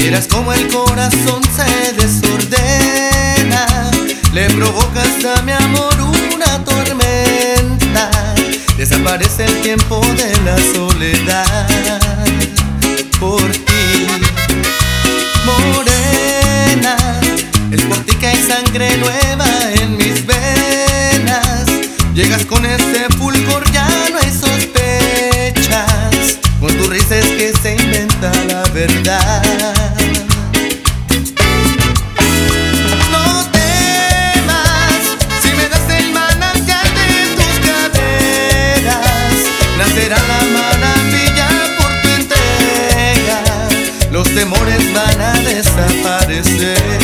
Vieras cómo el corazón se desordena, le provocas a mi amor una tormenta. Desaparece el tiempo de la soledad por ti, morena. Es por ti que hay sangre nueva en mis venas. Llegas con ese fulgor, ya no hay sospechas. Con tu risa es que se inventa la verdad. No temas, si me das el manantial de tus caderas, nacerá la maravilla por tu entrega. Los temores van a desaparecer.